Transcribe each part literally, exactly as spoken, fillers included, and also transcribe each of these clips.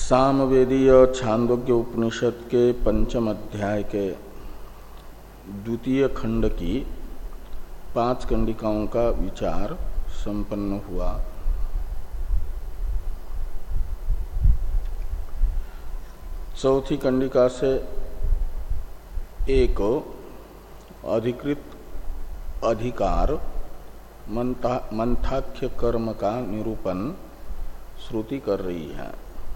सामवेदीय छांदोग्य उपनिषद के पंचम अध्याय के द्वितीय खंड की पांच कंडिकाओं का विचार संपन्न हुआ। चौथी कंडिका से एक अधिकृत अधिकार मंथाख्य कर्म का निरूपण श्रुति कर रही है।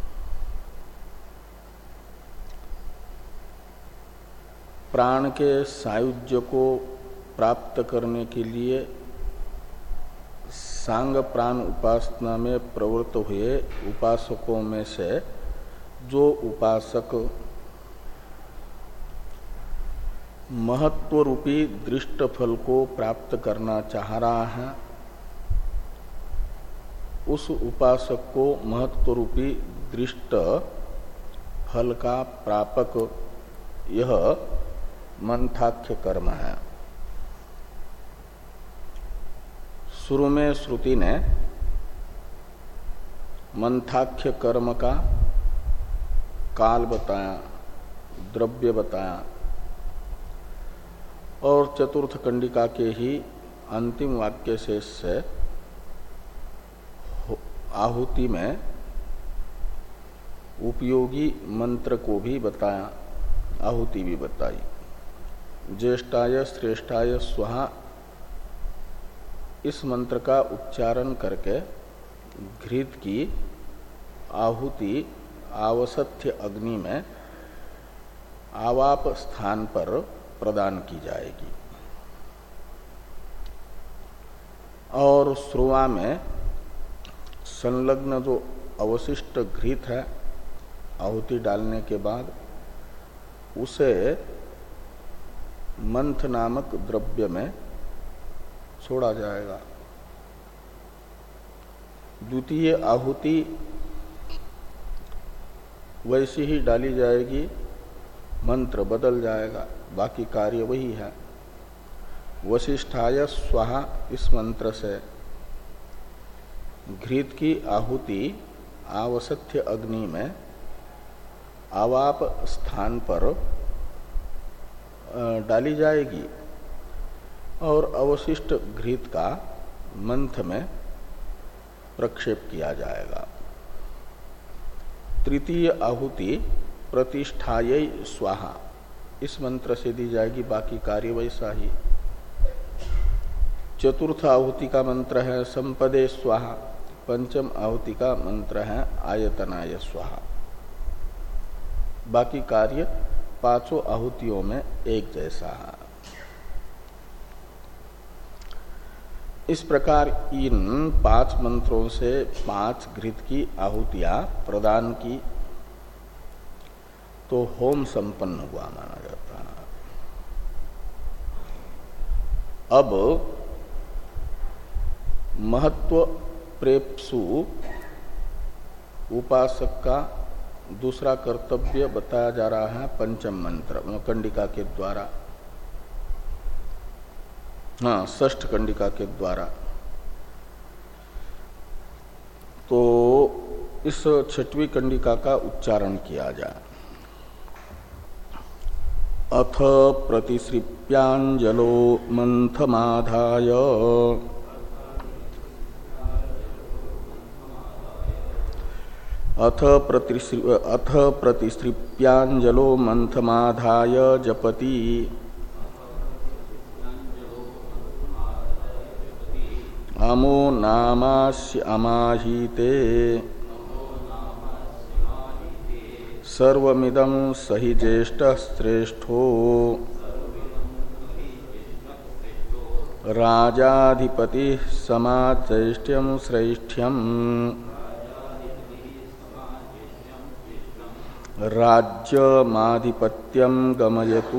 प्राण के सायुज्य को प्राप्त करने के लिए सांग प्राण उपासना में प्रवृत्त हुए उपासकों में से जो उपासक महत्व रूपी दृष्ट फल को प्राप्त करना चाह रहा है, उस उपासक को महत्व रूपी दृष्ट फल का प्रापक यह मंथाख्य कर्म है। शुरू में श्रुति ने मंथाख्य कर्म का काल बताया, द्रव्य बताया और चतुर्थ कंडिका के ही अंतिम वाक्य शेष से आहुति में उपयोगी मंत्र को भी बताया, आहुति भी बताई। ज्येष्ठाय श्रेष्ठाय स्वाहा इस मंत्र का उच्चारण करके घृत की आहुति आवसथ्य अग्नि में आवाप स्थान पर प्रदान की जाएगी और श्रुवा में संलग्न जो अवशिष्ट घृत है आहुति डालने के बाद उसे मंथ नामक द्रव्य में छोड़ा जाएगा। द्वितीय आहुति वैसी ही डाली जाएगी, मंत्र बदल जाएगा, बाकी कार्य वही है। वशिष्ठाय स्वाहा इस मंत्र से घृत की आहुति आवसथ्य अग्नि में आवाप स्थान पर डाली जाएगी और अवशिष्ट घृत का मंथ में प्रक्षेप किया जाएगा। तृतीय आहुति प्रतिष्ठायै स्वाहा इस मंत्र से दी जाएगी, बाकी कार्य वैसा ही। चतुर्थ आहुति का मंत्र है संपदे स्वाहा, पंचम आहुति का मंत्र है आयतनाय स्वाहा, बाकी कार्य पांचों आहुतियों में एक जैसा है। इस प्रकार इन पांच मंत्रों से पांच घृत की आहुतियां प्रदान की तो होम संपन्न हुआ माना जाता है। अब महत्व प्रेप्सु उपासक का दूसरा कर्तव्य बताया जा रहा है पंचम मंत्र कंडिका के द्वारा, हाँ षष्ठ कंडिका के द्वारा। तो इस छठवीं कंडिका का उच्चारण किया जाए। अथ प्रतिश्रिप्यांजलो मंथमाधाय अथ प्रतिश्रि अथ प्रतिश्रिप्यांजलो मंथमाधाय जपति अमो नामास्य अमाहीते सर्वमिदं सहि ज्येष्ठः श्रेष्ठो राजाधिपतिः समाज्येष्ठ्यं श्रेष्ठ्यम् राज्यमाधिपत्यं गमयतु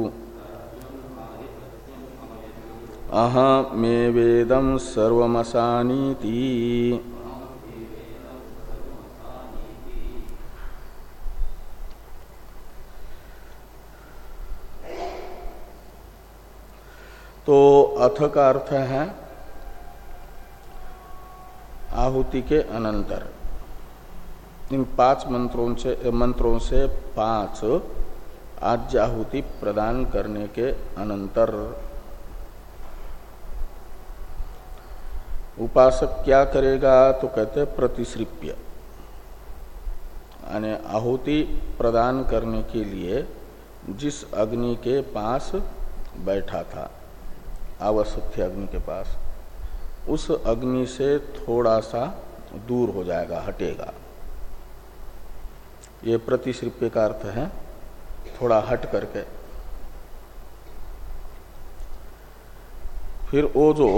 अहमेवेदं सर्वमसानीति। तो अथ का अर्थ है आहुति के अनंतर इन पांच मंत्रों से मंत्रों से पांच आज्याहुति प्रदान करने के अनंतर उपासक क्या करेगा? तो कहते प्रतिश्रिप्य, यानी आहुति प्रदान करने के लिए जिस अग्नि के पास बैठा था, आवश्यक अग्नि के पास, उस अग्नि से थोड़ा सा दूर हो जाएगा, हटेगा। ये प्रतिश्रिप्य का अर्थ है थोड़ा हट करके। फिर वो जो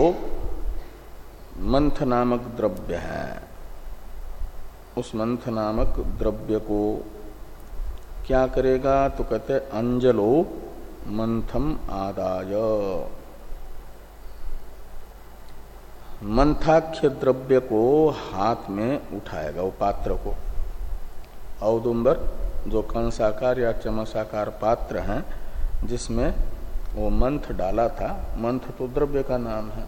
मंथ नामक द्रव्य है, उस मंथ नामक द्रव्य को क्या करेगा? तो कहते अंजलो मंथम आदाय, मंथाख्य द्रव्य को हाथ में उठाएगा, वो पात्र को। औदुंबर जो कंसाकार या चमसाकार पात्र है जिसमें वो मंथ डाला था, मंथ तो द्रव्य का नाम है,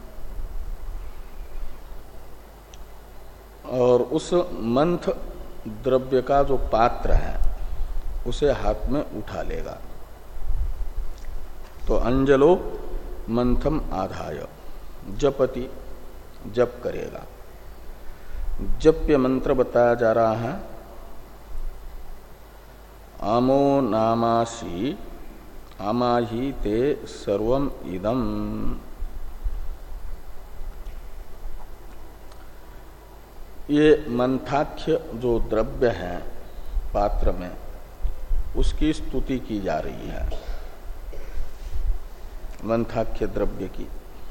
और उस मंथ द्रव्य का जो पात्र है उसे हाथ में उठा लेगा। तो अंजलो मंथम आधाय, जपति, जप करेगा। जप्य मंत्र बताया जा रहा है, आमो नामासी आमाही ते सर्वम इदम। ये मंथाख्य जो द्रव्य है पात्र में, उसकी स्तुति की जा रही है, मंथाख्य द्रव्य की।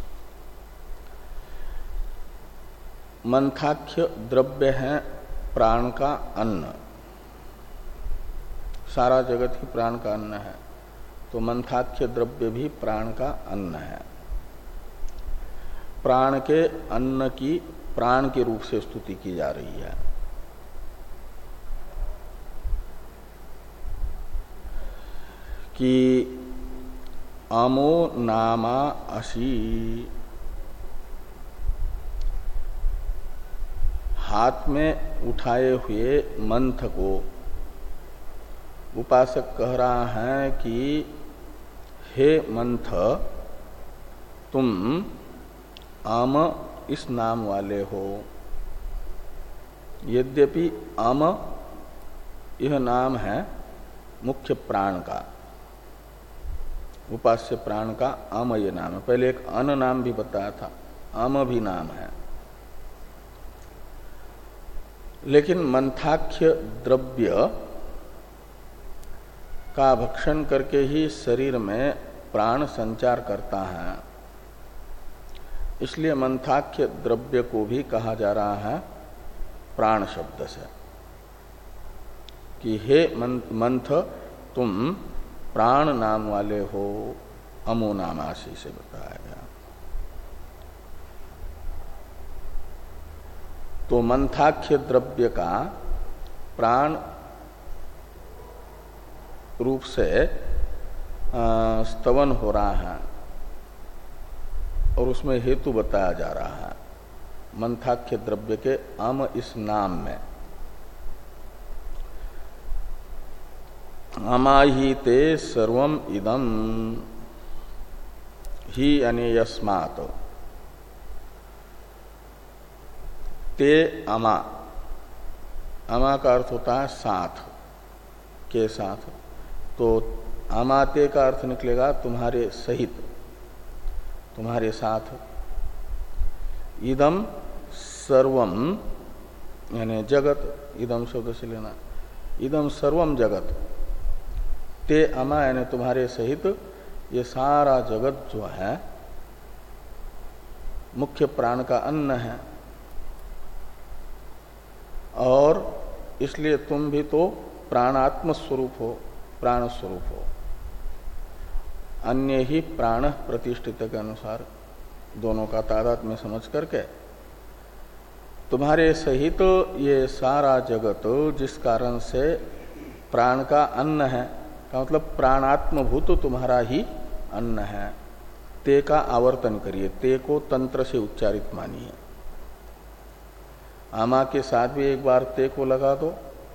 मंथाख्य द्रव्य है प्राण का अन्न, सारा जगत ही प्राण का अन्न है, तो मंथाख्य द्रव्य भी प्राण का अन्न है। प्राण के अन्न की प्राण के रूप से स्तुति की जा रही है। कि आमो नामा असी, हाथ में उठाए हुए मंथ को उपासक कह रहा है कि हे मंथ, तुम आम इस नाम वाले हो। यद्यपि आम यह नाम है मुख्य प्राण का, उपास्य प्राण का आम ये नाम है। पहले एक अन नाम भी बताया था, आम भी नाम है। लेकिन मंथाख्य द्रव्य का भक्षण करके ही शरीर में प्राण संचार करता है, इसलिए मंथाख्य द्रव्य को भी कहा जा रहा है प्राण शब्द से, कि हे मंथ, तुम प्राण नाम वाले हो, अमो नामासी से बताया गया। तो मंथाख्य द्रव्य का प्राण रूप से स्तवन हो रहा है, और उसमें हेतु बताया जा रहा है मंथाख्य द्रव्य के आम इस नाम में। अमाही ते सर्वम इदम, ही यानी यस्मात्, ते अमा, अमा का अर्थ होता है साथ, के साथ। तो अमाते का अर्थ निकलेगा तुम्हारे सहित, तुम्हारे साथ। इदम सर्वम यानी जगत, इदम शब्द से लेना, इदम सर्वम जगत, ते अमा यानी तुम्हारे सहित ये सारा जगत जो है मुख्य प्राण का अन्न है, और इसलिए तुम भी तो प्राणात्म स्वरूप हो, प्राण स्वरूप हो। अन्य ही प्राण प्रतिष्ठित के अनुसार दोनों का तादात्म्य में समझ करके तुम्हारे सहित तो ये सारा जगत जिस कारण से प्राण का अन्न है, का मतलब प्राणात्मभूत तुम्हारा ही अन्न है। ते का आवर्तन करिए, ते को तंत्र से उच्चारित मानिए। आमा के साथ भी एक बार ते को लगा दो,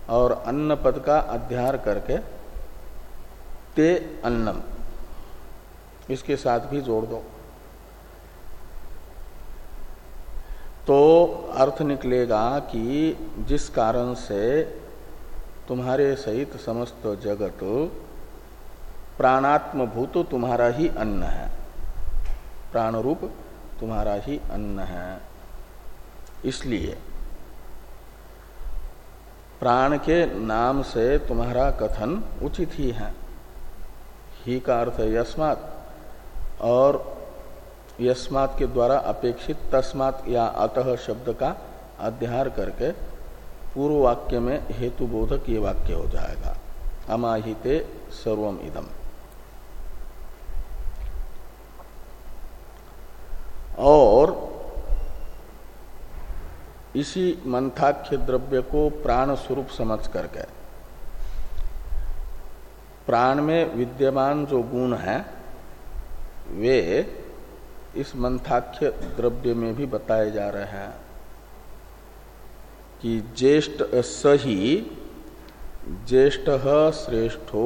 और अन्न पद का अध्यार करके ते अन्नम इसके साथ भी जोड़ दो तो अर्थ निकलेगा कि जिस कारण से तुम्हारे सहित समस्त जगत प्राणात्म भूत तुम्हारा ही अन्न है, प्राण रूप तुम्हारा ही अन्न है, इसलिए प्राण के नाम से तुम्हारा कथन उचित ही है। ही का अर्थ है यस्मात्, और यस्मात् के द्वारा अपेक्षित तस्मात् या अतः शब्द का अध्यार करके पूर्व वाक्य में हेतु बोधक ये वाक्य हो जाएगा, अमाहिते सर्वम इदम। और इसी मंथाख्य द्रव्य को प्राण स्वरूप समझ करके प्राण में विद्यमान जो गुण है वे इस मंथाख्य द्रव्य में भी बताए जा रहे हैं कि ज्येष्ठ सही ज्येष्ठ श्रेष्ठो।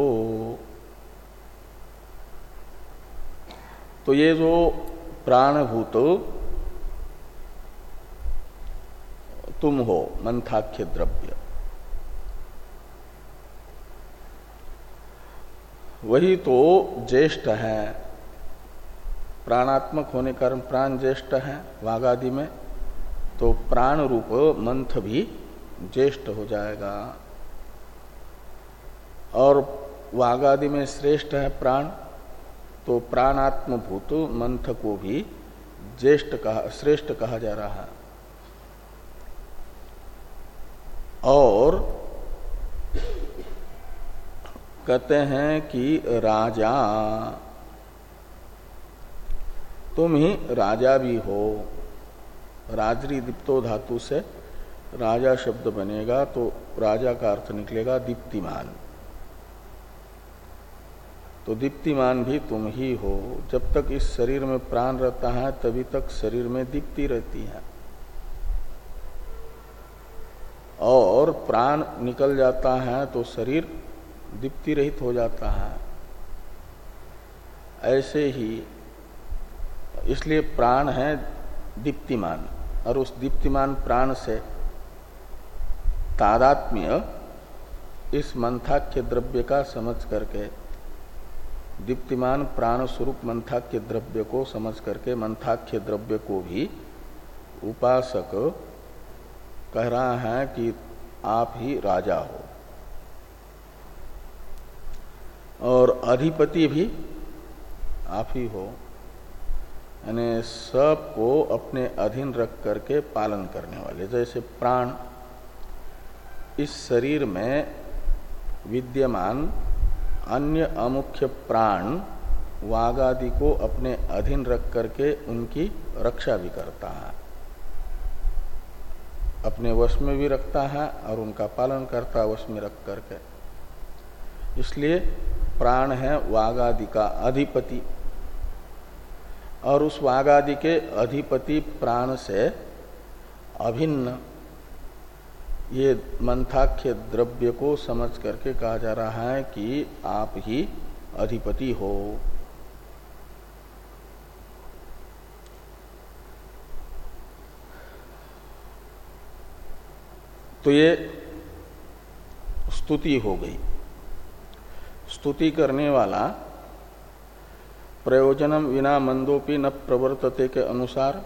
तो ये जो प्राणभूत तुम हो मंथाख्य द्रव्य, वही तो ज्येष्ठ है। प्राणात्मक होने कारण प्राण ज्येष्ठ है वागादि में, तो प्राण रूप मंथ भी ज्येष्ठ हो जाएगा। और वागादि में श्रेष्ठ है प्राण, तो प्राणात्म भूत मंथ को भी ज्येष्ठ कहा श्रेष्ठ कहा जा रहा है। और कहते हैं कि राजा, तुम ही राजा भी हो। राजरी दीप्तो धातु से राजा शब्द बनेगा तो राजा का अर्थ निकलेगा दीप्तिमान। तो दीप्तिमान भी तुम ही हो। जब तक इस शरीर में प्राण रहता है तभी तक शरीर में दीप्ति रहती है, और प्राण निकल जाता है तो शरीर दीप्ति रहित हो जाता है। ऐसे ही इसलिए प्राण है दीप्तिमान, और उस दीप्तिमान प्राण से तादात्म्य इस मंथाख्य द्रव्य का समझ करके, दीप्तिमान प्राण स्वरूप मंथाख्य द्रव्य को समझ करके मंथाख्य द्रव्य को भी उपासक कह रहा है कि आप ही राजा हो, और अधिपति भी आप ही हो, यानी सबको अपने अधीन रख करके पालन करने वाले। जैसे प्राण इस शरीर में विद्यमान अन्य अमुख्य प्राण वागादि को अपने अधीन रख करके उनकी रक्षा भी करता है, अपने वश में भी रखता है और उनका पालन करता है वश में रख करके। इसलिए प्राण है वागादि का अधिपति, और उस वागादि के अधिपति प्राण से अभिन्न ये मंथाख्य द्रव्य को समझ करके कहा जा रहा है कि आप ही अधिपति हो। तो ये स्तुति हो गई। स्तुति करने वाला प्रयोजनम विना मंदोपि न प्रवर्तते के अनुसार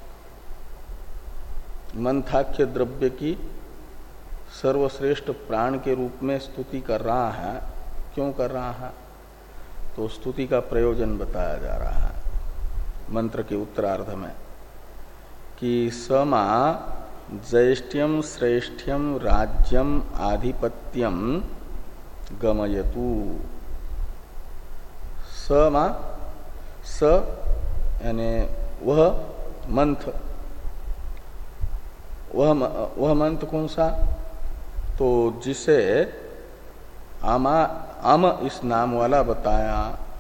मंथाख्य द्रव्य की सर्वश्रेष्ठ प्राण के रूप में स्तुति कर रहा है। क्यों कर रहा है? तो स्तुति का प्रयोजन बताया जा रहा है मंत्र के उत्तरार्ध में कि समा ज्येष्ठ्यम श्रेष्ठ्यम राज्यम आधिपत्यम गमयतु। समा स यानी वह मंथ, वह वह मंथ कौन सा? तो जिसे आमा अम इस नाम वाला बताया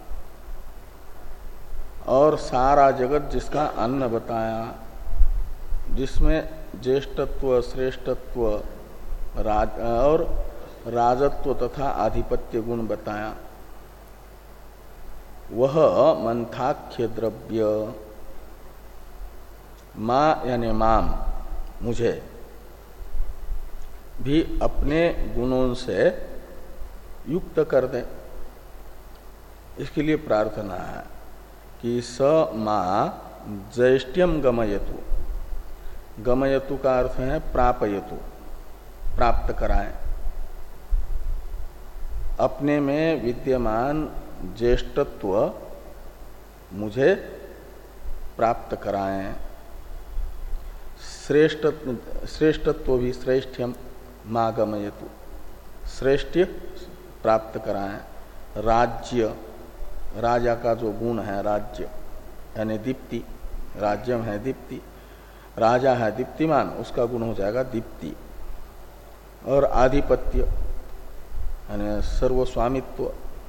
और सारा जगत जिसका अन्न बताया, जिसमें ज्येष्ठत्व श्रेष्ठत्व राज और राजत्व तथा आधिपत्य गुण बताया, वह मंथाख्य द्रव्य मा यानी माम मुझे भी अपने गुणों से युक्त कर दे। इसके लिए प्रार्थना है कि स मा ज्येष्ठ्यम गमयतु। गमयतु का अर्थ है प्रापयतु, प्राप्त कराएं। अपने में विद्यमान ज्येष्ठत्व मुझे प्राप्त कराएं। श्रेष्ठ श्रेष्ठत्व भी श्रेष्ठ्यम मा गमयतु, श्रेष्ठ प्राप्त कराएं। राज्य, राजा का जो गुण है राज्य यानी दीप्ति, राज्यम है दीप्ति, राजा है दीप्तिमान, उसका गुण हो जाएगा दीप्ति। और आधिपत्य यानी सर्वस्वामित्व,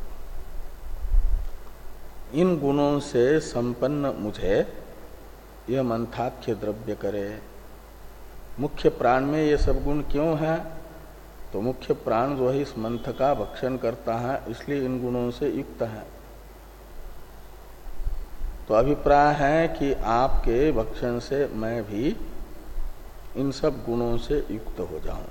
इन गुणों से संपन्न मुझे यह मंथाख्य द्रव्य करे। मुख्य प्राण में ये सब गुण क्यों है? तो मुख्य प्राण जो है इस मंथ का भक्षण करता है, इसलिए इन गुणों से युक्त है। तो अभिप्राय है कि आपके भक्षण से मैं भी इन सब गुणों से युक्त हो जाऊं।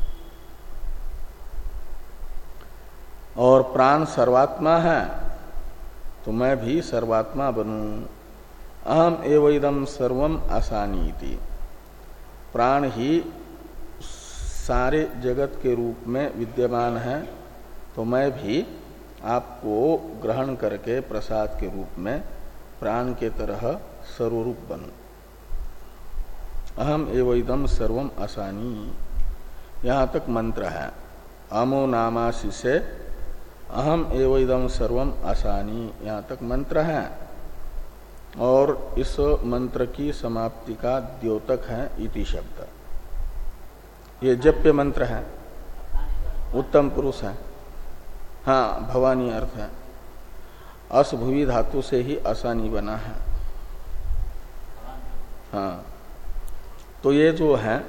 और प्राण सर्वात्मा है तो मैं भी सर्वात्मा बनूं। अहम एव इदम सर्वम असानीति। प्राण ही सारे जगत के रूप में विद्यमान है, तो मैं भी आपको ग्रहण करके प्रसाद के रूप में प्राण के तरह सर्वरूप बनूं। अहम एव इदम सर्वम असानी, यहाँ तक मंत्र है। अमो नामासि से अहम एव इदम सर्वम असानी, यहाँ तक मंत्र है। और इस मंत्र की समाप्ति का द्योतक है इति शब्द। ये जप्य मंत्र है, उत्तम पुरुष है। हाँ, भवानी अर्थ है। अस भुवि धातु से ही असानी बना है। हाँ, तो ये जो है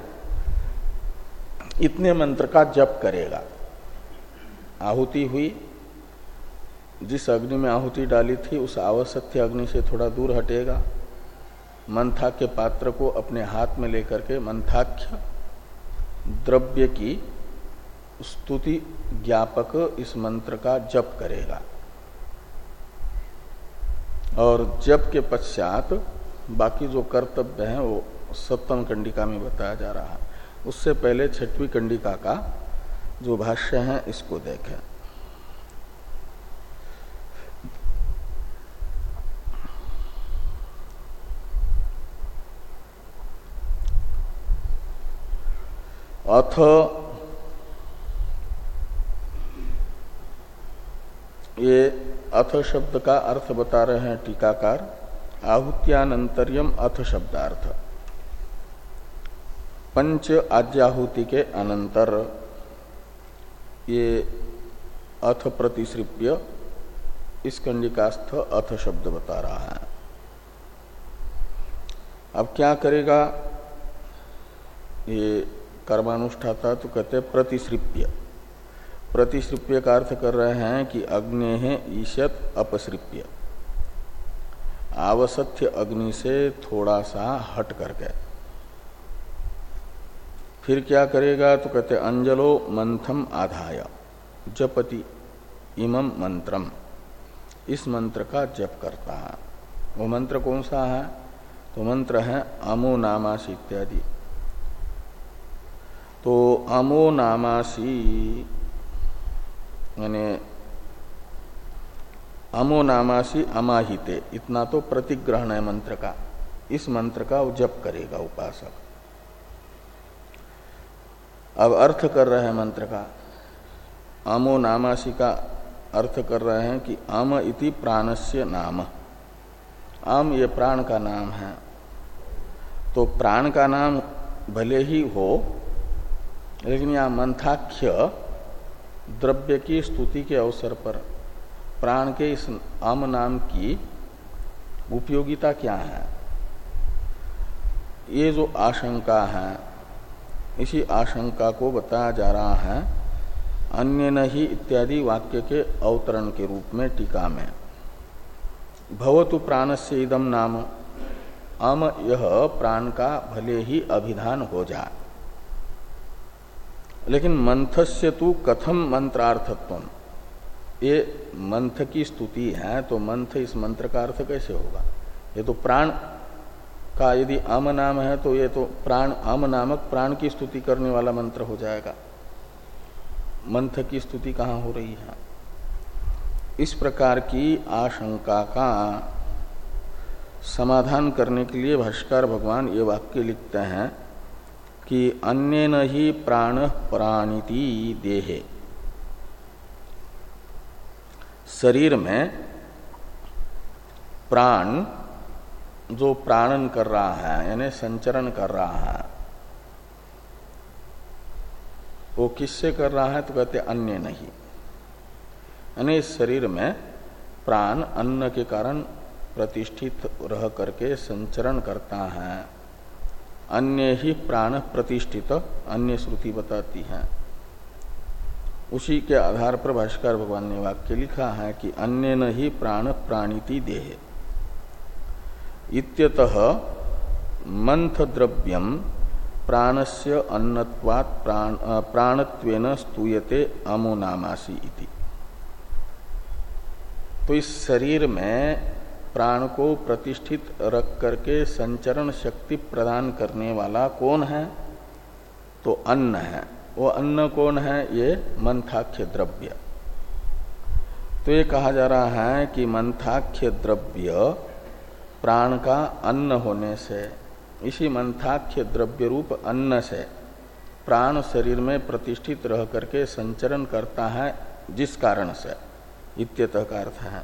इतने मंत्र का जप करेगा। आहुति हुई, जिस अग्नि में आहुति डाली थी उस आवसत्य अग्नि से थोड़ा दूर हटेगा। मंथा के पात्र को अपने हाथ में लेकर के मंथाख्य द्रव्य की स्तुति ज्ञापक इस मंत्र का जप करेगा। और जप के पश्चात बाकी जो कर्तव्य है वो सप्तम कंडिका में बताया जा रहा है। उससे पहले छठवीं कंडिका का जो भाष्य है इसको देखें। अथ ये अथ शब्द का अर्थ बता रहे हैं टीकाकार। आहुत्यानंतर्यम अथ शब्दार्थ, पंच आज्याहुति के अनंतर ये अथ प्रतिश्रिप्य इस कंडिकास्थ अथ शब्द बता रहा है। अब क्या करेगा? ये कर्मानुष्ठाता तो कहते प्रतिश्रिप्य। प्रतिश्रिप्य का अर्थ कर रहे हैं कि अग्नि है ईशत अपसृप्य, आवसत्य अग्नि से थोड़ा सा हट करके। फिर क्या करेगा? तो कहते अंजलो मंथम आधाय जपति इमं मंत्रम, इस मंत्र का जप करता है। वो मंत्र कौन सा है? तो मंत्र है अमो नामासी इत्यादि। तो अमो नामासी यानी अमो नामासी अमाहिते, इतना तो प्रतिग्रहण है मंत्र का। इस मंत्र का वो जप करेगा उपासक। अब अर्थ कर रहे हैं मंत्र का। अमो नामासी का अर्थ कर रहे हैं कि अम इति प्राणस्य नाम। अम ये प्राण का नाम है। तो प्राण का नाम भले ही हो, लेकिन यहाँ मंथाख्य द्रव्य की स्तुति के अवसर पर प्राण के इस अम नाम की उपयोगिता क्या है, ये जो आशंका है, इसी आशंका को बताया जा रहा है अन्य नहीं इत्यादि वाक्य के अवतरण के रूप में टीका में भवतु प्राणस्य इदम नाम, अम यह प्राण का भले ही अभिधान हो जाए, लेकिन मंथस्य तु कथम मंत्रार्थत्वम, ये मंथ की स्तुति है तो मंथ इस मंत्र का अर्थ कैसे होगा? ये तो प्राण का यदि अम नाम है तो ये तो प्राण अम नामक प्राण की स्तुति करने वाला मंत्र हो जाएगा। मंथ की स्तुति कहाँ हो रही है? इस प्रकार की आशंका का समाधान करने के लिए भाष्यकार भगवान ये वाक्य लिखते हैं कि अन्येन ही प्राण प्राणिति देहे, शरीर में प्राण जो प्राणन कर रहा है यानी संचरण कर रहा है, वो किससे कर रहा है? तो कहते अन्य नहीं, यानी इस शरीर में प्राण अन्न के कारण प्रतिष्ठित रह करके संचरण करता है। अन्य ही प्राण प्रतिष्ठित, अन्य श्रुति बताती है। उसी के आधार पर भाष्यकार भगवान ने वाक्य लिखा है कि अन्य न ही प्राण प्राणिति देहे इत्यतः मंथ द्रव्यम प्राणस्य अन्नत्वात् प्राण प्राणत्वेन स्तूयते अमो नामासी इति। तो इस शरीर में प्राण को प्रतिष्ठित रख करके संचरण शक्ति प्रदान करने वाला कौन है? तो अन्न है। वो अन्न कौन है? ये मंथाख्य द्रव्य। तो ये कहा जा रहा है कि मंथाख्य द्रव्य प्राण का अन्न होने से, इसी मंथाख्य द्रव्य रूप अन्न से प्राण शरीर में प्रतिष्ठित रह करके संचरण करता है, जिस कारण से, इत्यतः का अर्थ है।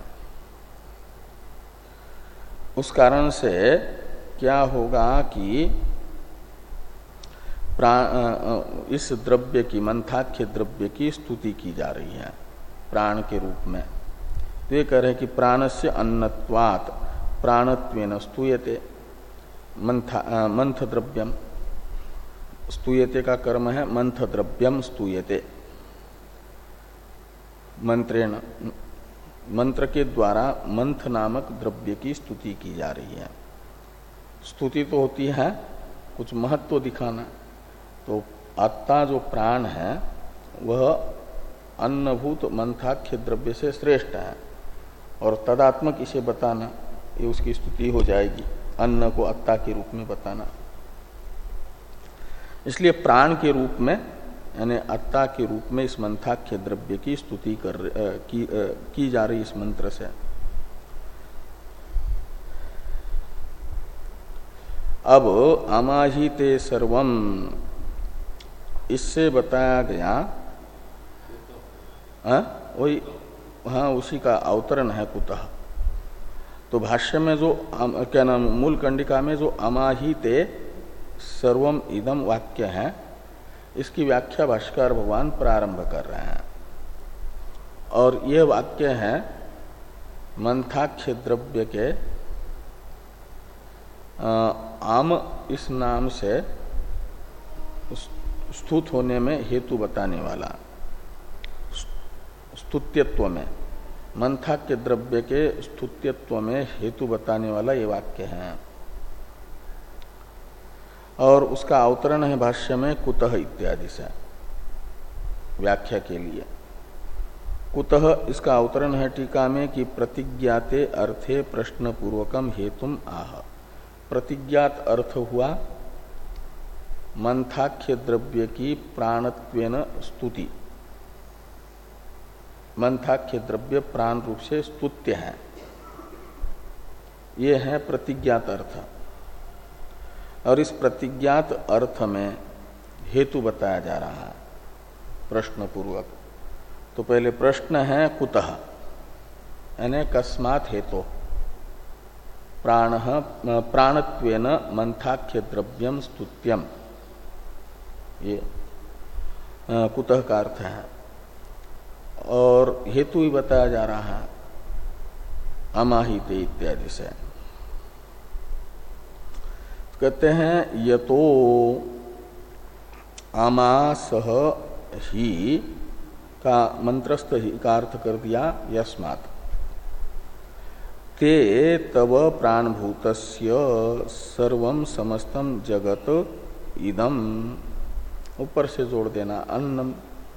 उस कारण से क्या होगा कि इस द्रव्य की, मंथाख्य द्रव्य की स्तुति की जा रही है प्राण के रूप में। तो ये कह रहे कि प्राणस्य अन्नत्वात् प्राणत्वेन स्तूयते मंथा मंथ द्रव्यम। स्तूयते का कर्म है मंथ द्रव्यम स्तूयते, मंत्रेण, मंत्र के द्वारा मंथ नामक द्रव्य की स्तुति की जा रही है। स्तुति तो होती है कुछ महत्व तो दिखाना। तो आत्मा जो प्राण है वह अन्नभूत मंथाख्य द्रव्य से श्रेष्ठ है और तदात्मक इसे बताना, ये उसकी स्तुति हो जाएगी, अन्न को आत्मा के रूप में बताना। इसलिए प्राण के रूप में यानी आत्मा के रूप में इस मंथाख्य द्रव्य की स्तुति कर की, की जा रही इस मंत्र से। अब अमाहिते सर्वम, इससे बताया गया वही, हाँ उसी का अवतरण है कुतः। तो भाष्य में जो क्या नाम, मूल कंडिका में जो अमाहिते सर्वम इदम वाक्य है, इसकी व्याख्या भाष्यकार भगवान प्रारंभ कर रहे हैं। और यह वाक्य है मंथाख्य द्रव्य के आम इस नाम से स्तुत होने में हेतु बताने वाला, स्तुत्यत्व में, मंथाख्य द्रव्य के स्तुत्यत्व में हेतु बताने वाला ये वाक्य है। और उसका अवतरण है भाष्य में कुतः इत्यादि से, व्याख्या के लिए। कुतः इसका अवतरण है टीका में कि प्रतिज्ञाते अर्थे प्रश्न पूर्वकम हेतुम आह। प्रतिज्ञात अर्थ हुआ मंथाख्य द्रव्य की प्राणत्वेन स्तुति। मंथाख्य द्रव्य प्राण रूप से स्तुत्य है, ये है प्रतिज्ञात अर्थ। और इस प्रतिज्ञात अर्थ में हेतु बताया जा रहा है प्रश्न पूर्वक। तो पहले प्रश्न है कुतः, यानी कस्मात् हेतु प्राण प्राणत्वेन मंथाख्य द्रव्यम स्तुत्यम, ये कुतः का अर्थ है। और हेतु ही बताया जा रहा है अमाहिते इत्यादि से। कहते हैं यतो आमासह ही का मंत्रस्थ ही का अर्थ कर दिया यस्मात्। ते तव प्राणभूतस्य सर्वम समस्तम जगत इदम, ऊपर से जोड़ देना अन्नम।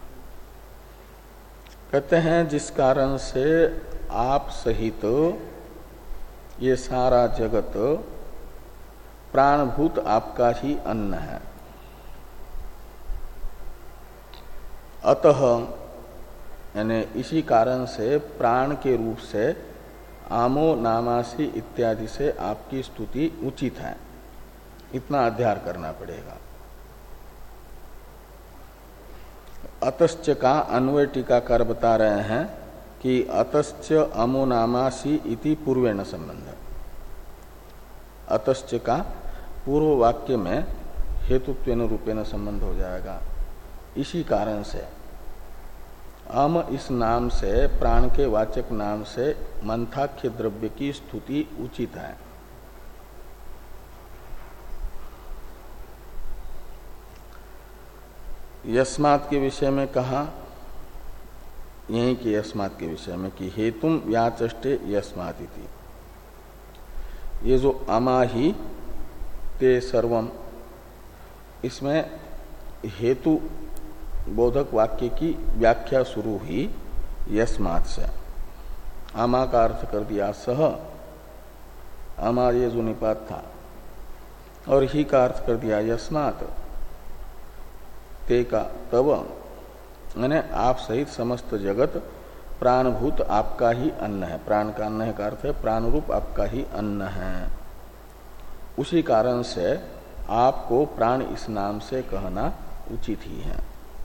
कहते हैं जिस कारण से आप सहित ये सारा जगत प्राणभूत आपका ही अन्न है। अतः यानी इसी कारण से प्राण के रूप से आमो नामासी इत्यादि से आपकी स्तुति उचित है, इतना अध्यार करना पड़ेगा। अतश्च का अन्वय टीकाकार बता रहे हैं कि अतश्च अमो नामासी इति पूर्वेण संबंध। अतश्च का पूर्व वाक्य में हेतुत्वेन रूपेण संबंध हो जाएगा। इसी कारण से अम इस नाम से, प्राण के वाचक नाम से मंथाख्य द्रव्य की स्तुति उचित है। यस्मात् के विषय में कहा, यही के यस्मात् के विषय में कि हेतुम व्याचष्टे यस्मात् इति। ये जो अमाहि ते सर्वम, इसमें हेतु बोधक वाक्य की व्याख्या शुरू हुई यस्मात् से। आमा का अर्थ कर दिया सह, आमा ये जो निपात था, और ही का अर्थ कर दिया यस्मात्, ते का तब, यानी आप सहित समस्त जगत प्राणभूत आपका ही अन्न है। प्राण का अन्न है का अर्थ है प्राण रूप आपका ही अन्न है। उसी कारण से आपको प्राण इस नाम से कहना उचित ही है।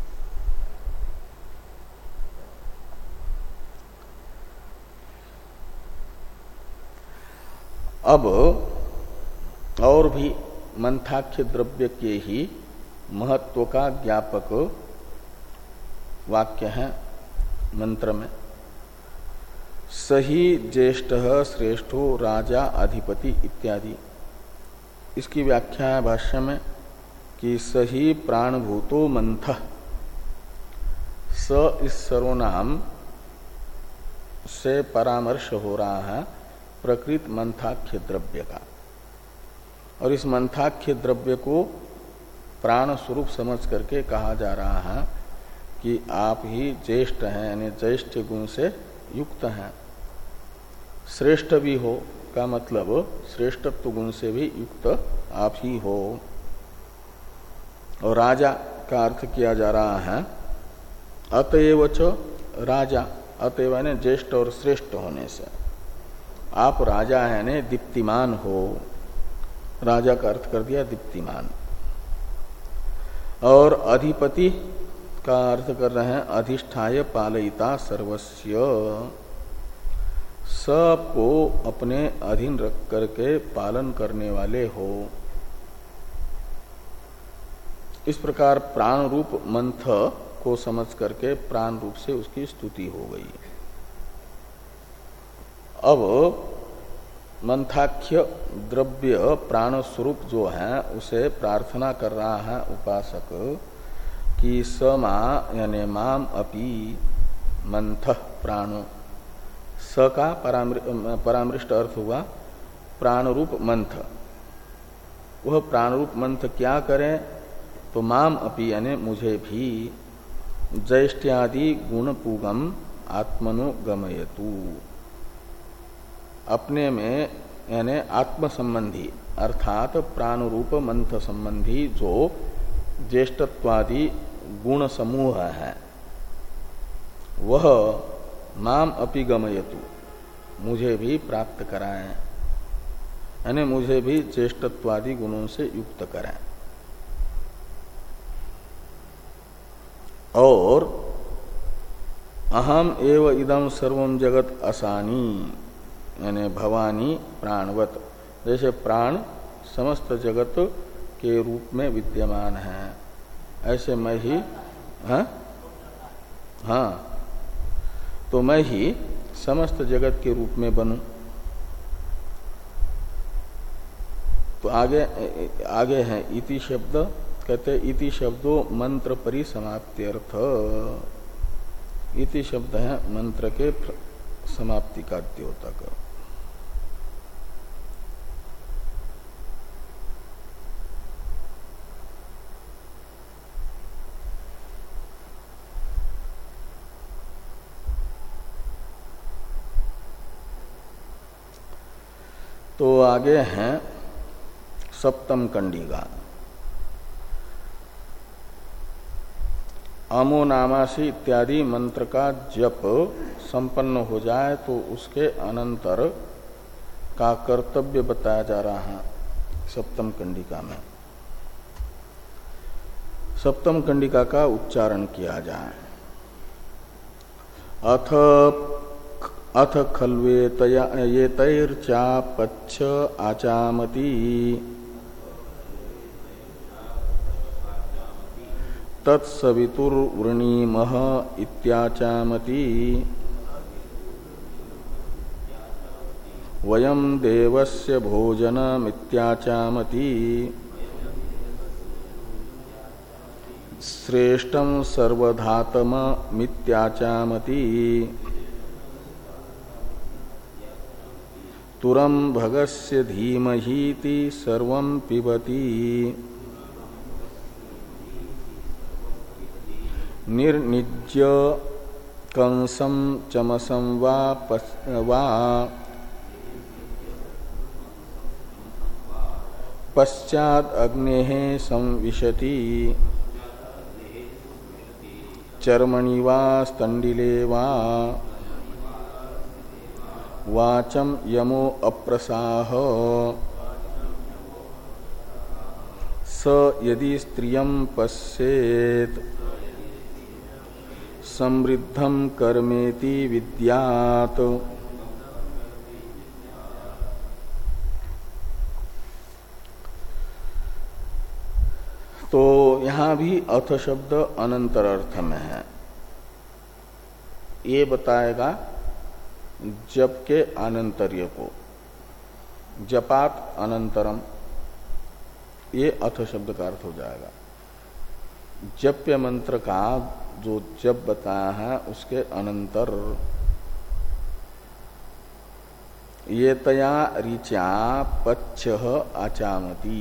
अब और भी मंथाख्य द्रव्य के ही महत्व का ज्ञापक वाक्य है मंत्र में। सही ज्येष्ठ श्रेष्ठो राजा अधिपति इत्यादि। इसकी व्याख्या है भाष्य में कि सही प्राणभूतो मंथ। स इस सर्वनाम से परामर्श हो रहा है प्रकृत मंथाख्य द्रव्य का, और इस मंथाख्य द्रव्य को प्राण स्वरूप समझ करके कहा जा रहा है कि आप ही ज्येष्ठ हैं, यानी ज्येष्ठ गुण से युक्त हैं। श्रेष्ठ भी हो का मतलब श्रेष्ठत्व गुण से भी युक्त आप ही हो। और राजा का अर्थ किया जा रहा है अतएव च राजा, अतएव यानी ज्येष्ठ और श्रेष्ठ होने से आप राजा है ने दीप्तिमान हो। राजा का अर्थ कर दिया दीप्तिमान। और अधिपति का अर्थ कर रहे हैं अधिष्ठाय पालयिता सर्वस्य, सबको अपने अधीन रख करके पालन करने वाले हो। इस प्रकार प्राण रूप मंथ को समझ करके प्राण रूप से उसकी स्तुति हो गई। अब मंथाख्य द्रव्य प्राण स्वरूप जो है उसे प्रार्थना कर रहा है उपासक कि स मा यानी माम अपि मंथ प्राणो। स का परामृष्ट अर्थ हुआ प्राण रूप मंथ। वह प्राण रूप मंथ क्या करे तो माम अपि यानी मुझे भी ज्येष्ठ्यादि गुण पूगम आत्मनो गमयतु। अपने में यानी आत्म संबंधी अर्थात प्राण रूप मंथ संबंधी जो ज्येष्ठत्वादि गुण समूह है वह माम अपि गमयतु मुझे भी प्राप्त कराएं, यानी मुझे भी ज्येष्ठत्वादि गुणों से युक्त कराएं। और अहम एव इदं सर्वं जगत असानी यानी भवानी प्राणवत, जैसे प्राण समस्त जगत के रूप में विद्यमान है ऐसे मैं ही हाँ हाँ तो मैं ही समस्त जगत के रूप में बनूं। तो आगे आगे है इति शब्द, कहते इति शब्दों मंत्र परिसमाप्त्यर्थ। इति शब्द है मंत्र के समाप्ति का द्योतक। तो आगे हैं सप्तम कंडिका। अमो नामासी इत्यादि मंत्र का जप संपन्न हो जाए तो उसके अनंतर का कर्तव्य बताया जा रहा है सप्तम कंडिका में। सप्तम कंडिका का उच्चारण किया जाए। अथ अथ खल्वेतया येतैर्चापच्छ आचामति तत्सवितुर्वृणीमः इत्याचामति वयं देवस्य भोजनमित्याचामति श्रेष्ठं सर्वधातममित्याचामति तुरं भगस्य धीमहीति सर्वं पिबति निर्निज्य कंसं चमसं वा वा पश्चात् अग्नेः संविशति चर्मणि वा स्तंडिले वा वाचम यमो अप्रसाह स यदि स्त्रियं पश्येत समृद्धं कर्मेति विद्यात्। तो यहां भी अथ शब्द अनंतर अर्थ में है। ये बताएगा जप के अनंतर्य को, जपात अनंतरम, ये अथ शब्द का अर्थ हो जाएगा। जप्य मंत्र का जो जप बताया है उसके अनंतर ये तया ऋचा पच्छ आचामति,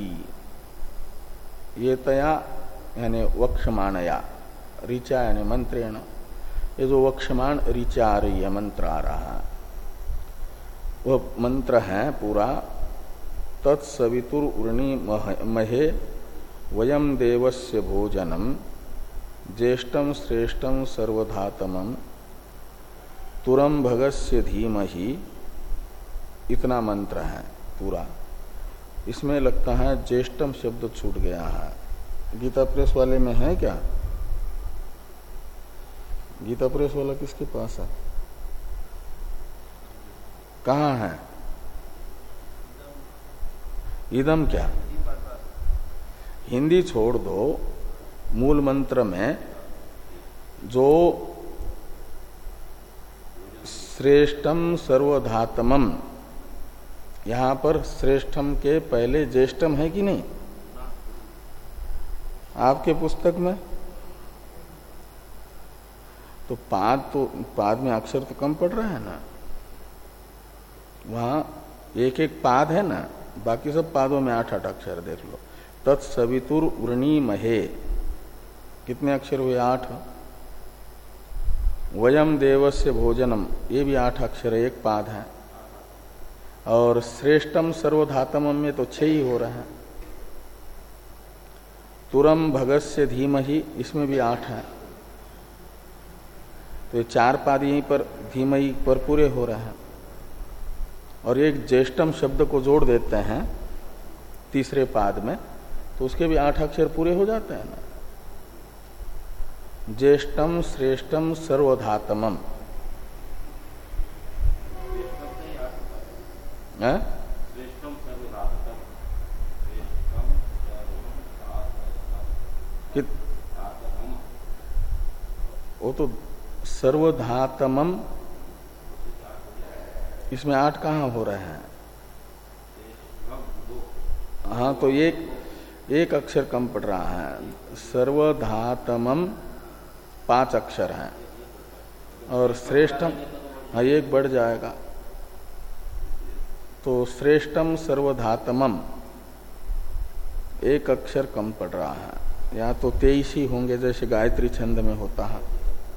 ये तया यानी वक्षमाणया, ऋचा यानी मंत्रेण, ये जो वक्षमाण ऋचा आ रही है, मंत्र आ रहा है, वह मंत्र है पूरा तत्सवितुर्वृणी महे वयम देवस्य भोजनम ज्येष्ठम श्रेष्ठम सर्वधातमम तुरम भगस्य धीमहि, इतना मंत्र है पूरा। इसमें लगता है ज्येष्ठम शब्द छूट गया है। गीता प्रेस वाले में है क्या? गीता प्रेस वाला किसके पास है? कहाँ है? इदम क्या? हिंदी छोड़ दो, मूल मंत्र में जो श्रेष्ठम सर्वधातमम, यहां पर श्रेष्ठम के पहले ज्येष्ठम है कि नहीं? आपके पुस्तक में तो पाद, तो पाद में अक्षर तो कम पड़ रहा है ना, वहां एक एक पाद है ना, बाकी सब पादों में आठ आठ अक्षर देख लो। तत्सवितुर वृणी महे, कितने अक्षर हुए? आठ। वयम देवस्य भोजनम, ये भी आठ अक्षर, एक पाद है। और श्रेष्ठम सर्वधातमम में तो छह ही हो रहे हैं। तुरम भगस्य धीमहि, इसमें भी आठ है, तो ये चार पाद यहीं पर धीमहि पर पूरे हो रहे हैं। और एक ज्येष्ठम शब्द को जोड़ देते हैं तीसरे पाद में, तो उसके भी आठ अक्षर पूरे हो जाते हैं ना। ज्येष्ठम श्रेष्ठम सर्वधातमम, है? वो तो सर्वधातमम, इसमें आठ कहाँ हो रहे हैं? हाँ, तो एक एक अक्षर कम पड़ रहा है। सर्वधातमम पांच अक्षर हैं, और श्रेष्ठम, हाँ एक बढ़ जाएगा। तो श्रेष्ठम सर्वधातमम एक अक्षर कम पड़ रहा है, या तो तेईस ही होंगे जैसे गायत्री छंद में होता है।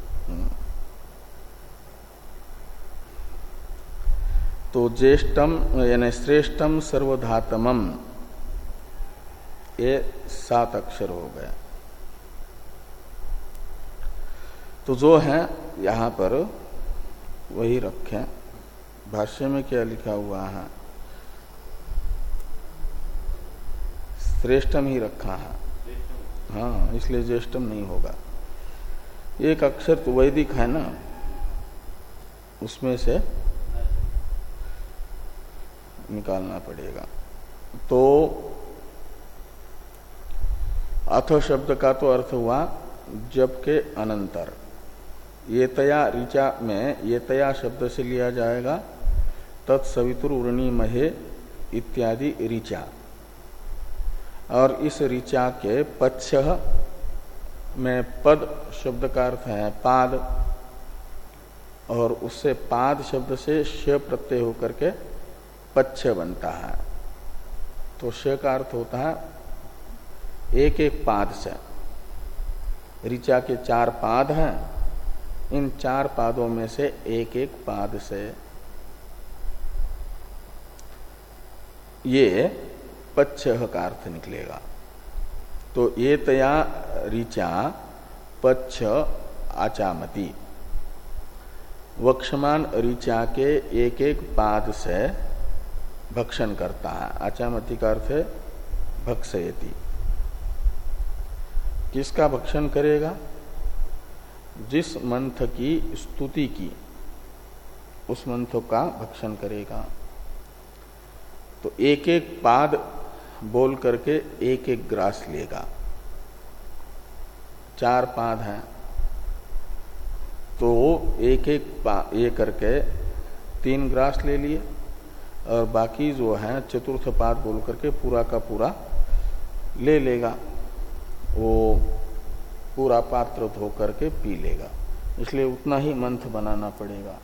तो ज्येष्ठम यानी श्रेष्ठम सर्वधातमम ये सात अक्षर हो गए। तो जो है यहां पर वही रखें। भाष्य में क्या लिखा हुआ है? श्रेष्ठम ही रखा है, हाँ, इसलिए ज्येष्ठम नहीं होगा। एक अक्षर तो वैदिक है ना, उसमें से निकालना पड़ेगा। तो अथ शब्द का तो अर्थ हुआ जब के अनंतर। ये तया ऋचा में ये तया शब्द से लिया जाएगा तत्सवितुर वृणी महे इत्यादि ऋचा, और इस ऋचा के पच्छ में पद शब्द का अर्थ है पाद, और उससे पाद शब्द से श प्रत्यय होकर के पच्छ बनता है। तो श का अर्थ होता है एक एक पाद से। ऋचा के चार पाद हैं, इन चार पादों में से एक एक पाद से ये पच्छ का अर्थ निकलेगा। तो ये तया ऋचा पच्छ आचामति, वक्षमान ऋचा के एक एक पाद से भक्षण करता है। आचामति का अर्थ है भक्षयति। किसका भक्षण करेगा? जिस मंथ की स्तुति की, उस मंथ का भक्षण करेगा। तो एक एक पाद बोल करके एक एक ग्रास लेगा। चार पाद हैं तो एक एक पा ये करके तीन ग्रास ले लिए, और बाकी जो है चतुर्थ पाद बोल करके पूरा का पूरा ले लेगा। वो पूरा पात्र धो करके पी लेगा, इसलिए उतना ही मंथ बनाना पड़ेगा।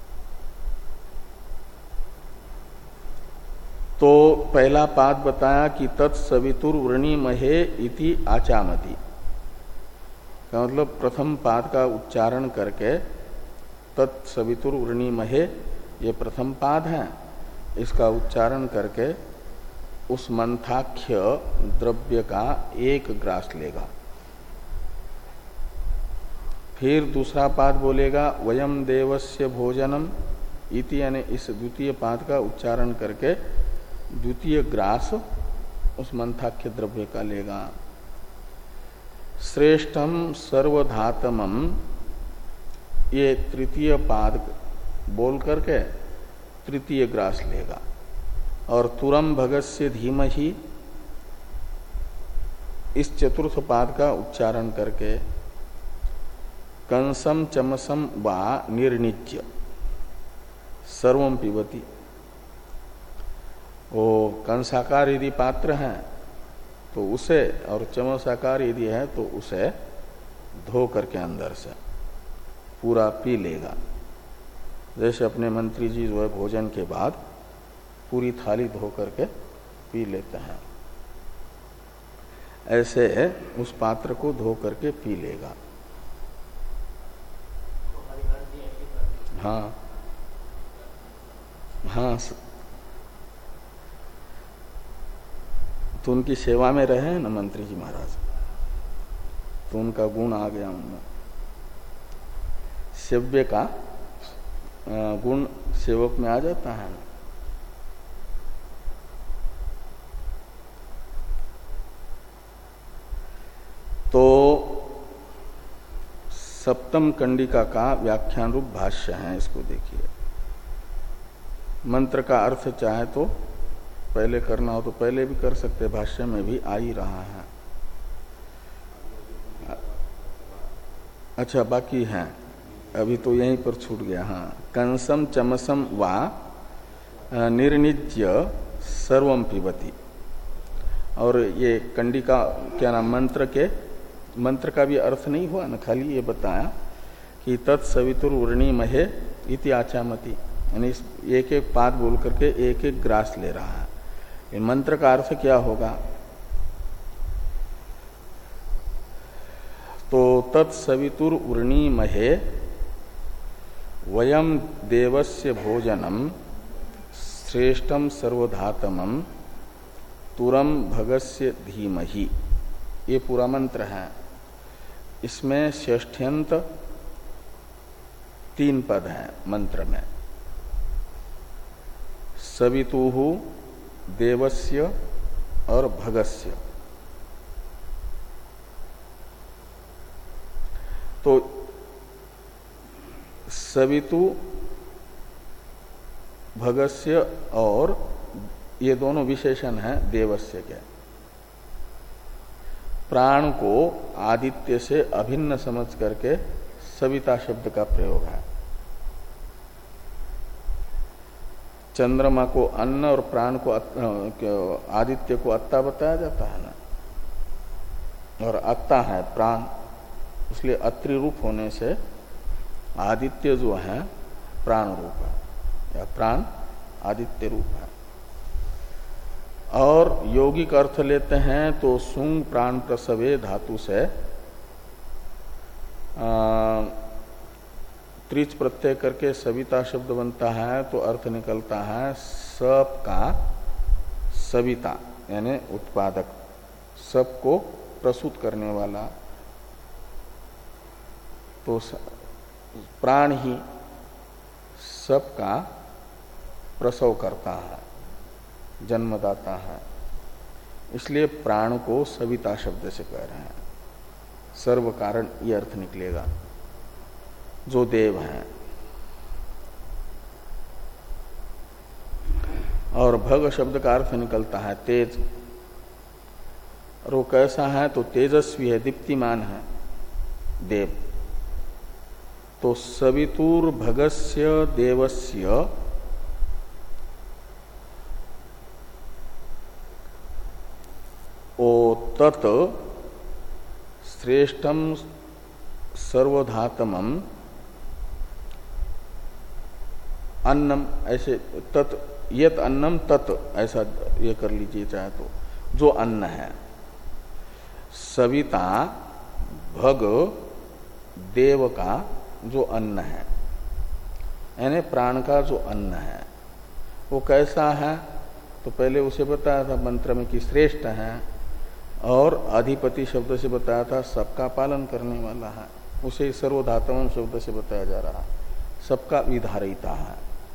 तो पहला पाद बताया कि तत्सवितुर वृणी महे इति आचामति, का मतलब प्रथम पाद का उच्चारण करके तत्सवितुर वृणी महे, ये प्रथम पाद है, इसका उच्चारण करके उस मंथाख्य द्रव्य का एक ग्रास लेगा। फिर दूसरा पाद बोलेगा वयम देवस्य भोजनम इति, यानी इस द्वितीय पाद का उच्चारण करके द्वितीय ग्रास उस मंथाख्य द्रव्य का लेगा। श्रेष्ठम सर्वधातमम, ये तृतीय पाद बोल करके तृतीय ग्रास लेगा। और तुरम भगस्य धीमहि, इस चतुर्थ पाद का उच्चारण करके कंसम चमसम वा निर्निच्य सर्वम पिबती, वो कंसाकार यदि पात्र है तो उसे, और चमसाकार यदि है तो उसे धो करके अंदर से पूरा पी लेगा। जैसे अपने मंत्री जी जो है भोजन के बाद पूरी थाली धो करके पी लेते हैं, ऐसे उस पात्र को धो करके पी लेगा। हाँ हाँ, तो उनकी सेवा में रहे न मंत्री जी महाराज, तो उनका गुण आ गया उनमें। सेव्य का गुण सेवक में आ जाता है। तो सप्तम कंडिका का व्याख्यान रूप भाष्य है, इसको देखिए। मंत्र का अर्थ चाहे तो पहले करना हो तो पहले भी कर सकते, भाष्य में भी आ ही रहा है। अच्छा बाकी है, अभी तो यहीं पर छूट गया। हाँ, कंसम चमसम वा निर्निज्य सर्वम पिबती, और ये कंडिका क्या नाम, मंत्र के, मंत्र का भी अर्थ नहीं हुआ ना, खाली ये बताया कि तत्सवितुर्वृणी महे इति आचामति, यानी इस एक एक पाद बोल करके एक एक ग्रास ले रहा है। इन मंत्र का अर्थ क्या होगा? तो तत्सवितुर्वृणी महे वयम देवस्य भोजनम श्रेष्ठम सर्वधातमम तुरम भगस्य धीमहि, ये पूरा मंत्र है। इसमें षष्ठ्यंत तीन पद हैं मंत्र में, सवितुहु, देवस्य और भगस्य। तो सवितु, भगस्य और ये दोनों विशेषण हैं देवस्य के। प्राण को आदित्य से अभिन्न समझ करके सविता शब्द का प्रयोग है। चंद्रमा को अन्न और प्राण को आदित्य को अत्ता बताया जाता है ना, और अत्ता है प्राण, इसलिए अत्रि रूप होने से आदित्य जो है प्राण रूप है, या प्राण आदित्य रूप है। और यौगिक अर्थ लेते हैं तो सुंग प्राण प्रसवे धातु से त्रिच प्रत्यय करके सविता शब्द बनता है, तो अर्थ निकलता है सब का सविता, यानी उत्पादक, सबको प्रसूत करने वाला। तो प्राण ही सबका प्रसव करता है, जन्मदाता है, इसलिए प्राण को सविता शब्द से कह रहे हैं। सर्व कारण ये अर्थ निकलेगा, जो देव हैं। और भग शब्द का अर्थ निकलता है तेज, और वो कैसा है? तो तेजस्वी है, दीप्तिमान है देव। तो सवितुर्भगस्य देवस्य ओ तत् श्रेष्ठम सर्वधातमम अन्नम, ऐसे तत् यत अन्नम तत्, ऐसा ये कर लीजिए चाहे तो, जो अन्न है। सविता भग देव का जो अन्न है, यानी प्राण का जो अन्न है, वो कैसा है? तो पहले उसे बताया था मंत्र में कि श्रेष्ठ है, और अधिपति शब्द से बताया था सबका पालन करने वाला है। उसे सर्वधातम शब्द से बताया जा रहा, सबका विधारिता है।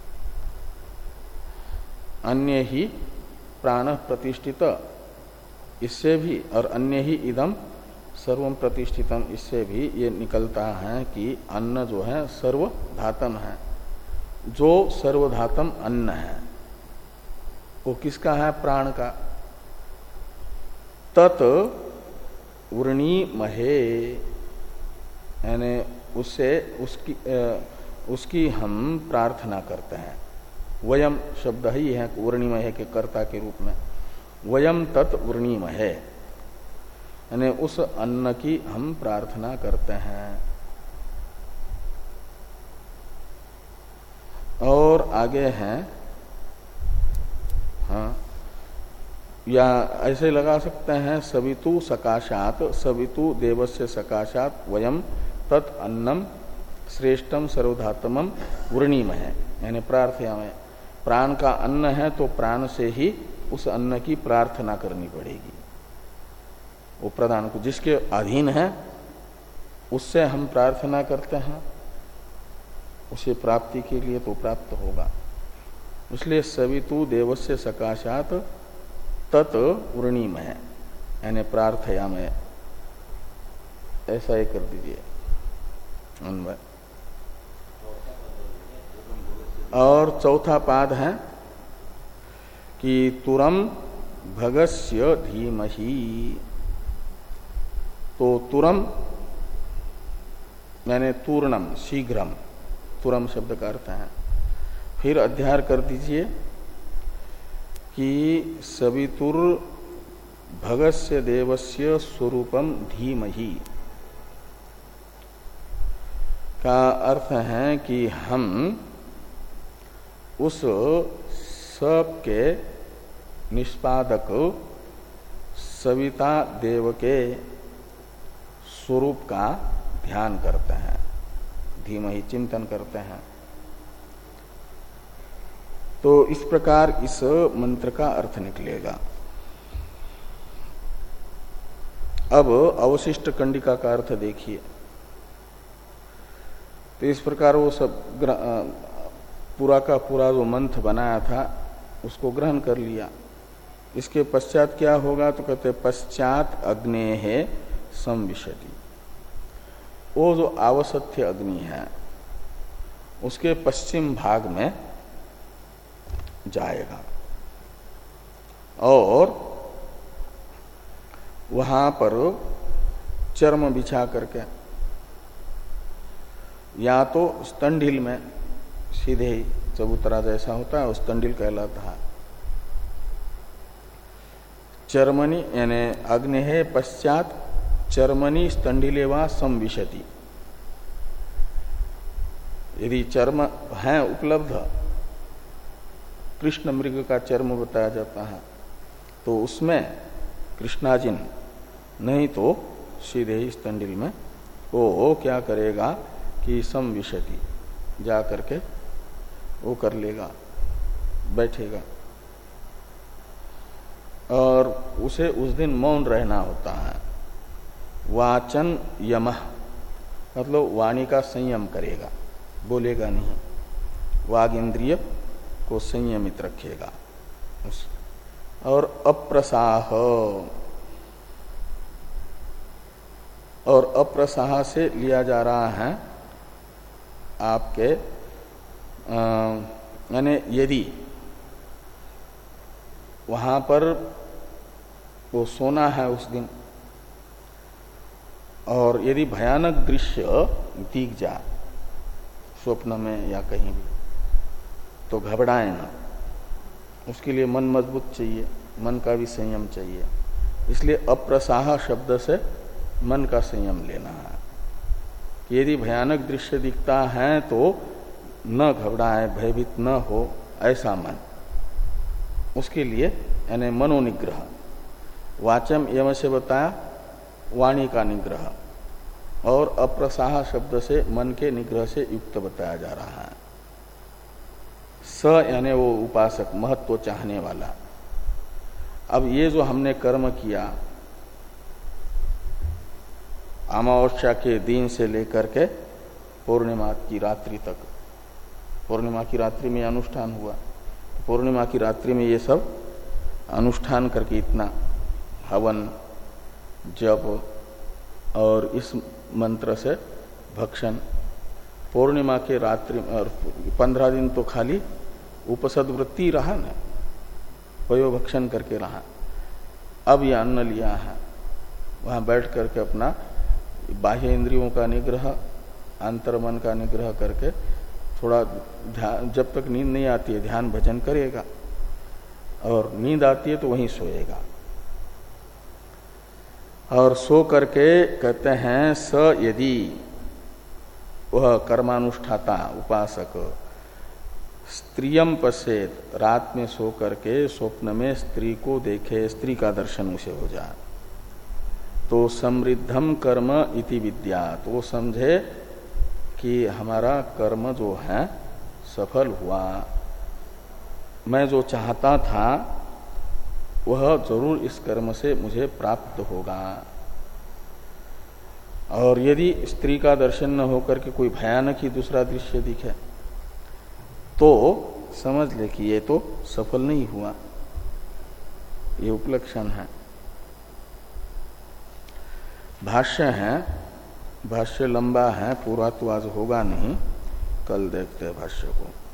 अन्य ही प्राण प्रतिष्ठित, इससे भी, और अन्य ही इदम सर्वम प्रतिष्ठितम, इससे भी ये निकलता है कि अन्न जो है सर्वधातम है। जो सर्वधातम अन्न है वो किसका है? प्राण का। तत् वृणी महे, यानी उससे उसकी उसकी हम प्रार्थना करते हैं। वयम शब्द ही है वृणीमहे के कर्ता के रूप में। वयम तत् वृणीमहे, यानी उस अन्न की हम प्रार्थना करते हैं। और आगे हैं, हाँ, या ऐसे लगा सकते हैं सवितु सकाशात, सवितु देवस्य सकाशात वयम तत् अन्नम श्रेष्ठम सर्वधातमम वृणीमहे, यानी प्रार्थयामहे। प्राण का अन्न है तो प्राण से ही उस अन्न की प्रार्थना करनी पड़ेगी। वो प्रदान को जिसके अधीन है उससे हम प्रार्थना करते हैं, उसे प्राप्ति के लिए तो प्राप्त होगा। इसलिए सवितु देवस्य सकाशात तत् वृणीमहे, यानी प्रार्थयामहे, ऐसा ही कर दीजिए। और चौथा पाद है कि तुरम भगस्य धीमहि। तो तुरम यानी तूर्णम, शीघ्रम, तुरम शब्द का अर्थ है। फिर अध्याय कर दीजिए कि सवितुर भगस्य देवस्य स्वरूपम धीमहि। का अर्थ है कि हम उस सब के निष्पादक सविता देव के स्वरूप का ध्यान करते हैं, धीमहि चिंतन करते हैं। तो इस प्रकार इस मंत्र का अर्थ निकलेगा। अब अवशिष्ट कंडिका का अर्थ देखिए। तो इस प्रकार वो सब पूरा का पूरा जो मंत्र बनाया था उसको ग्रहण कर लिया। इसके पश्चात क्या होगा तो कहते पश्चात अग्नेः संविशति। वो जो आवसथ्य अग्नि है उसके पश्चिम भाग में जाएगा और वहां पर चर्म बिछा करके या तो स्तंडिल में सीधे ही चबूतरा जैसा होता है, उस तंडिल कहलाता है। चर्मनि यानी अग्नि है पश्चात चर्मनि स्तंडिले वा संविशति। यदि चर्म है उपलब्ध, कृष्ण मृग का चर्म बताया जाता है, तो उसमें कृष्णाजिन, नहीं तो सीधे ही स्तंडिल में वो क्या करेगा कि संविशति जा करके वो कर लेगा, बैठेगा। और उसे उस दिन मौन रहना होता है। वाचन यमः मतलब वाणी का संयम करेगा, बोलेगा नहीं, वाग इंद्रिय को संयमित रखेगा। और अप्रसाह, और अप्रसाह से लिया जा रहा है आपके यानी यदि वहां पर वो सोना है उस दिन और यदि भयानक दृश्य दिख जाए स्वप्न में या कहीं भी, तो घबराए ना। उसके लिए मन मजबूत चाहिए, मन का भी संयम चाहिए। इसलिए अप्रसाह शब्द से मन का संयम लेना है। यदि भयानक दृश्य दिखता है तो न घबराए, भयभीत न हो, ऐसा मन। उसके लिए यानी मनोनिग्रह। वाचम यम से बताया वाणी का निग्रह, और अप्रसाह शब्द से मन के निग्रह से युक्त बताया जा रहा है। स यानी वो उपासक, महत्व चाहने वाला। अब ये जो हमने कर्म किया अमावस्या के दिन से लेकर के पूर्णिमा की रात्रि तक, पूर्णिमा की रात्रि में अनुष्ठान हुआ, पूर्णिमा की रात्रि में ये सब अनुष्ठान करके इतना हवन जप और इस मंत्र से भक्षण, पूर्णिमा के रात्रि और पंद्रह दिन तो खाली उपसद वृत्ति रहा ना, वयो भक्षण करके रहा। अब यह अन्न लिया है, वहां बैठ करके अपना बाह्य इंद्रियों का निग्रह, अंतर्मन का निग्रह करके थोड़ा ध्यान, जब तक नींद नहीं आती है ध्यान भजन करेगा, और नींद आती है तो वहीं सोएगा। और सो करके कहते हैं स यदि वह कर्मानुष्ठाता उपासक स्त्रियम पश्येत, रात में सो करके स्वप्न में स्त्री को देखे, स्त्री का दर्शन उसे हो जाए, तो समृद्धम कर्म इति विद्यात्, वो समझे कि हमारा कर्म जो है सफल हुआ, मैं जो चाहता था वह जरूर इस कर्म से मुझे प्राप्त होगा। और यदि स्त्री का दर्शन न होकर के कोई भयानक ही दूसरा दृश्य दिखे तो समझ ले कि ये तो सफल नहीं हुआ, ये उपलक्षण है। भाष्य है, भाष्य लंबा है, पूरा तो आज होगा नहीं, कल देखते हैं भाष्य को।